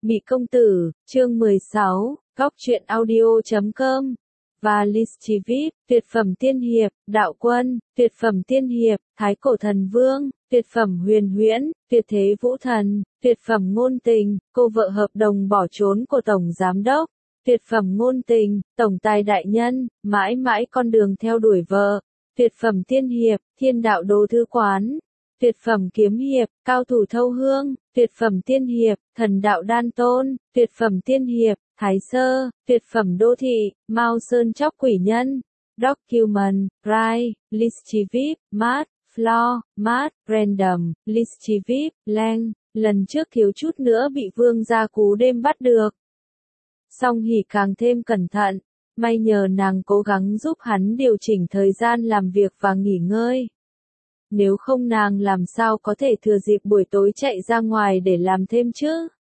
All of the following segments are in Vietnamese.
Mị công tử, chương 16, góc truyện audio.com. Và Lychee VIP, tuyệt phẩm tiên hiệp, đạo quân, tuyệt phẩm tiên hiệp, thái cổ thần vương, tuyệt phẩm huyền huyễn, tuyệt thế vũ thần, tuyệt phẩm ngôn tình, cô vợ hợp đồng bỏ trốn của tổng giám đốc, tuyệt phẩm ngôn tình, tổng tài đại nhân, mãi mãi con đường theo đuổi vợ, tuyệt phẩm tiên hiệp, thiên đạo đồ thư quán, tuyệt phẩm kiếm hiệp, cao thủ thâu hương, tuyệt phẩm tiên hiệp, thần đạo đan tôn, tuyệt phẩm tiên hiệp, thái sơ, tuyệt phẩm đô thị, Mao Sơn chóc quỷ nhân, Document, Rai, Lychee VIP, Mát, Floor, Mát, Random, Lychee VIP, Lang, lần trước thiếu chút nữa bị vương gia cú đêm bắt được. Song hỉ càng thêm cẩn thận, may nhờ nàng cố gắng giúp hắn điều chỉnh thời gian làm việc và nghỉ ngơi. Nếu không nàng làm sao có thể thừa dịp buổi tối chạy ra ngoài để làm thêm chứ?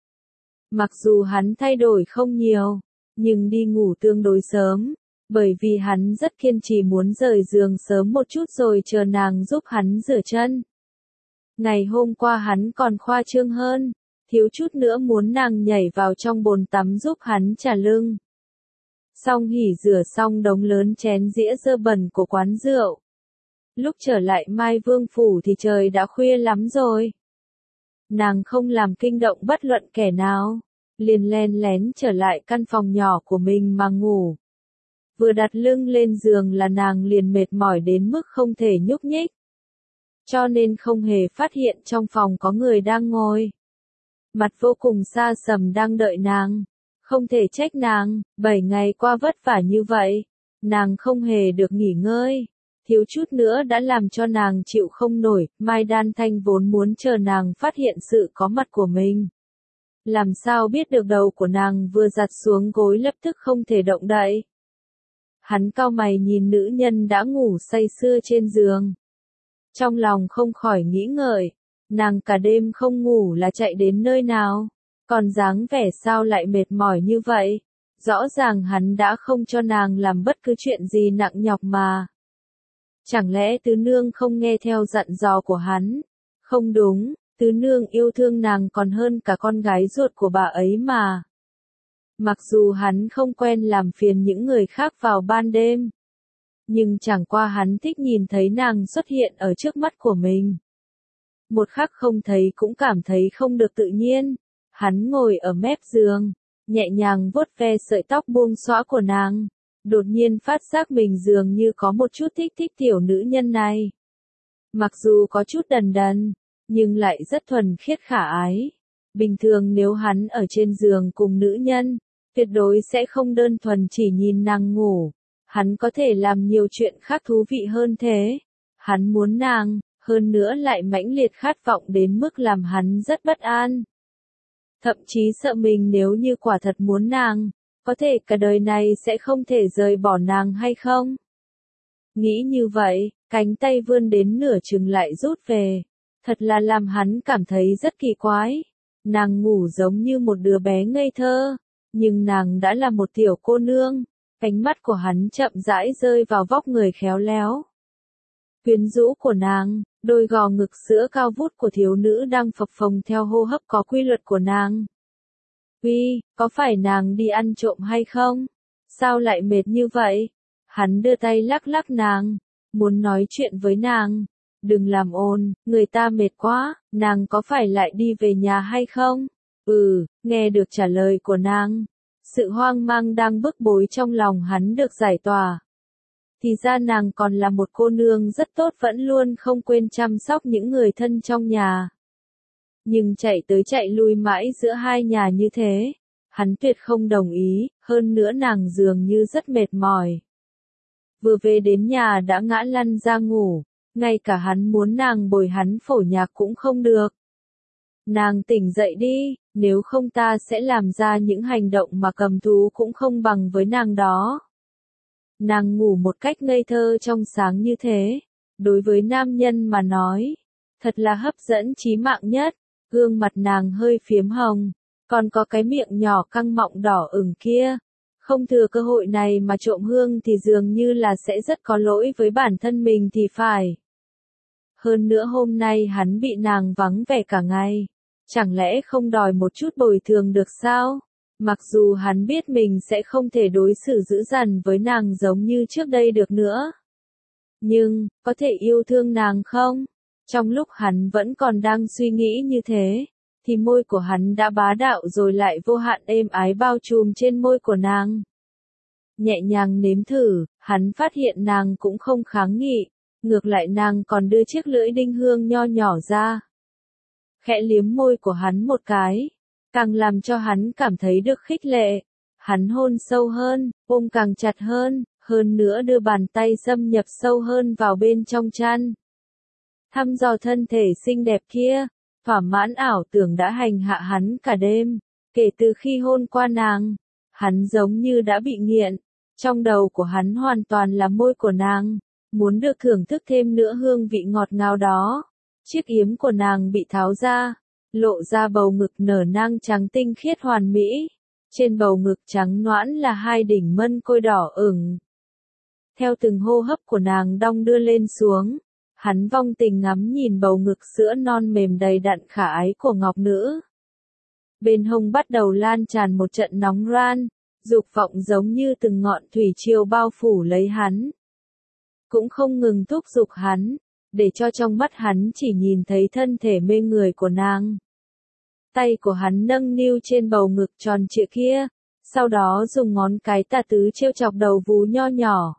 Mặc dù hắn thay đổi không nhiều, nhưng đi ngủ tương đối sớm, bởi vì hắn rất kiên trì muốn rời giường sớm một chút rồi chờ nàng giúp hắn rửa chân. Ngày hôm qua hắn còn khoa trương hơn, thiếu chút nữa muốn nàng nhảy vào trong bồn tắm giúp hắn chà lưng. Song hỉ rửa xong đống lớn chén dĩa dơ bẩn của quán rượu. Lúc trở lại Mai Vương Phủ thì trời đã khuya lắm rồi. Nàng không làm kinh động bất luận kẻ nào, liền len lén trở lại căn phòng nhỏ của mình mà ngủ. Vừa đặt lưng lên giường là nàng liền mệt mỏi đến mức không thể nhúc nhích. Cho nên không hề phát hiện trong phòng có người đang ngồi. Mặt vô cùng xa sầm đang đợi nàng. Không thể trách nàng, 7 ngày qua vất vả như vậy. Nàng không hề được nghỉ ngơi. Thiếu chút nữa đã làm cho nàng chịu không nổi, Mai Đan Thanh vốn muốn chờ nàng phát hiện sự có mặt của mình. Làm sao biết được đầu của nàng vừa giặt xuống gối lập tức không thể động đậy. Hắn cau mày nhìn nữ nhân đã ngủ say sưa trên giường. Trong lòng không khỏi nghĩ ngợi, nàng cả đêm không ngủ là chạy đến nơi nào, còn dáng vẻ sao lại mệt mỏi như vậy. Rõ ràng hắn đã không cho nàng làm bất cứ chuyện gì nặng nhọc mà. Chẳng lẽ tứ nương không nghe theo dặn dò của hắn? Không đúng, tứ nương yêu thương nàng còn hơn cả con gái ruột của bà ấy mà. Mặc dù hắn không quen làm phiền những người khác vào ban đêm, nhưng chẳng qua hắn thích nhìn thấy nàng xuất hiện ở trước mắt của mình. Một khắc không thấy cũng cảm thấy không được tự nhiên. Hắn ngồi ở mép giường, nhẹ nhàng vuốt ve sợi tóc buông xõa của nàng. Đột nhiên phát giác mình dường như có một chút thích tiểu nữ nhân này. Mặc dù có chút đần đần, nhưng lại rất thuần khiết khả ái. Bình thường nếu hắn ở trên giường cùng nữ nhân, tuyệt đối sẽ không đơn thuần chỉ nhìn nàng ngủ. Hắn có thể làm nhiều chuyện khác thú vị hơn thế. Hắn muốn nàng, hơn nữa lại mãnh liệt khát vọng đến mức làm hắn rất bất an. Thậm chí sợ mình nếu như quả thật muốn nàng, có thể cả đời này sẽ không thể rời bỏ nàng hay không? Nghĩ như vậy, cánh tay vươn đến nửa chừng lại rút về. Thật là làm hắn cảm thấy rất kỳ quái. Nàng ngủ giống như một đứa bé ngây thơ, nhưng nàng đã là một tiểu cô nương. Cánh mắt của hắn chậm rãi rơi vào vóc người khéo léo, quyến rũ của nàng, đôi gò ngực sữa cao vút của thiếu nữ đang phập phồng theo hô hấp có quy luật của nàng. Uy, có phải nàng đi ăn trộm hay không? Sao lại mệt như vậy? Hắn đưa tay lắc lắc nàng, muốn nói chuyện với nàng. Đừng làm ồn, người ta mệt quá, nàng có phải lại đi về nhà hay không? Nghe được trả lời của nàng. Sự hoang mang đang bức bối trong lòng hắn được giải tỏa. Thì ra nàng còn là một cô nương rất tốt vẫn luôn không quên chăm sóc những người thân trong nhà. Nhưng chạy tới chạy lui mãi giữa hai nhà như thế, hắn tuyệt không đồng ý, hơn nữa nàng dường như rất mệt mỏi. Vừa về đến nhà đã ngã lăn ra ngủ, ngay cả hắn muốn nàng bồi hắn phổ nhạc cũng không được. Nàng tỉnh dậy đi, nếu không ta sẽ làm ra những hành động mà cầm thú cũng không bằng với nàng đó. Nàng ngủ một cách ngây thơ trong sáng như thế, đối với nam nhân mà nói, thật là hấp dẫn chí mạng nhất. Gương mặt nàng hơi phiếm hồng, còn có cái miệng nhỏ căng mọng đỏ ửng kia. Không thừa cơ hội này mà trộm hương thì dường như là sẽ rất có lỗi với bản thân mình thì phải. Hơn nữa hôm nay hắn bị nàng vắng vẻ cả ngày. Chẳng lẽ không đòi một chút bồi thường được sao? Mặc dù hắn biết mình sẽ không thể đối xử dữ dằn với nàng giống như trước đây được nữa. Nhưng, có thể yêu thương nàng không? Trong lúc hắn vẫn còn đang suy nghĩ như thế, thì môi của hắn đã bá đạo rồi lại vô hạn êm ái bao trùm trên môi của nàng. Nhẹ nhàng nếm thử, hắn phát hiện nàng cũng không kháng nghị, ngược lại nàng còn đưa chiếc lưỡi đinh hương nho nhỏ ra. Khẽ liếm môi của hắn một cái, càng làm cho hắn cảm thấy được khích lệ. Hắn hôn sâu hơn, ôm càng chặt hơn nữa đưa bàn tay xâm nhập sâu hơn vào bên trong chăn. Thăm dò thân thể xinh đẹp kia, thỏa mãn ảo tưởng đã hành hạ hắn cả đêm. Kể từ khi hôn qua nàng, hắn giống như đã bị nghiện. Trong đầu của hắn hoàn toàn là môi của nàng, muốn được thưởng thức thêm nữa hương vị ngọt ngào đó. Chiếc yếm của nàng bị tháo ra, lộ ra bầu ngực nở nang trắng tinh khiết hoàn mỹ. Trên bầu ngực trắng nõn là hai đỉnh mân côi đỏ ửng. Theo từng hô hấp của nàng đong đưa lên xuống, hắn vong tình ngắm nhìn bầu ngực sữa non mềm đầy đặn khả ái của ngọc nữ. Bên hông bắt đầu lan tràn một trận nóng ran, dục vọng giống như từng ngọn thủy triều bao phủ lấy hắn. Cũng không ngừng thúc giục hắn, để cho trong mắt hắn chỉ nhìn thấy thân thể mê người của nàng. Tay của hắn nâng niu trên bầu ngực tròn trịa kia, sau đó dùng ngón cái tà tứ trêu chọc đầu vú nho nhỏ.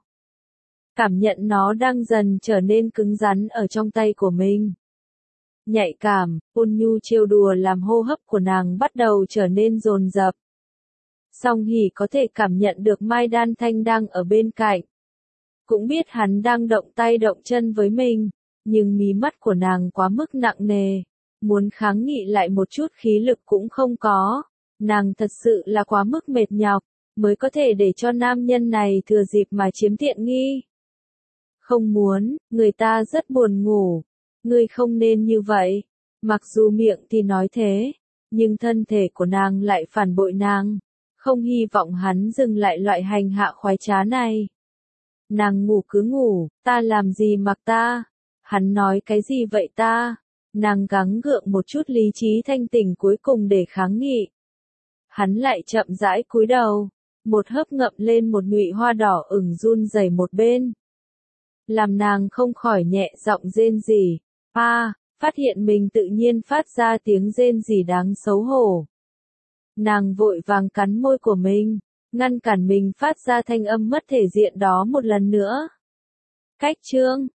Cảm nhận nó đang dần trở nên cứng rắn ở trong tay của mình. Nhạy cảm, ôn nhu trêu đùa làm hô hấp của nàng bắt đầu trở nên dồn dập. Song Hỷ có thể cảm nhận được Mai Đan Thanh đang ở bên cạnh. Cũng biết hắn đang động tay động chân với mình, nhưng mí mắt của nàng quá mức nặng nề. Muốn kháng nghị lại một chút khí lực cũng không có. Nàng thật sự là quá mức mệt nhọc, mới có thể để cho nam nhân này thừa dịp mà chiếm tiện nghi. Không muốn, người ta rất buồn ngủ. Ngươi không nên như vậy. Mặc dù miệng thì nói thế, nhưng thân thể của nàng lại phản bội nàng. Không hy vọng hắn dừng lại loại hành hạ khoái trá này. Nàng ngủ cứ ngủ, ta làm gì mặc ta? Hắn nói cái gì vậy ta? Nàng gắng gượng một chút lý trí thanh tỉnh cuối cùng để kháng nghị. Hắn lại chậm rãi cúi đầu, một hớp ngậm lên một nhụy hoa đỏ ửng run rẩy một bên. Làm nàng không khỏi nhẹ giọng rên rỉ. Phát hiện mình tự nhiên phát ra tiếng rên rỉ đáng xấu hổ. Nàng vội vàng cắn môi của mình, ngăn cản mình phát ra thanh âm mất thể diện đó một lần nữa. Cách chương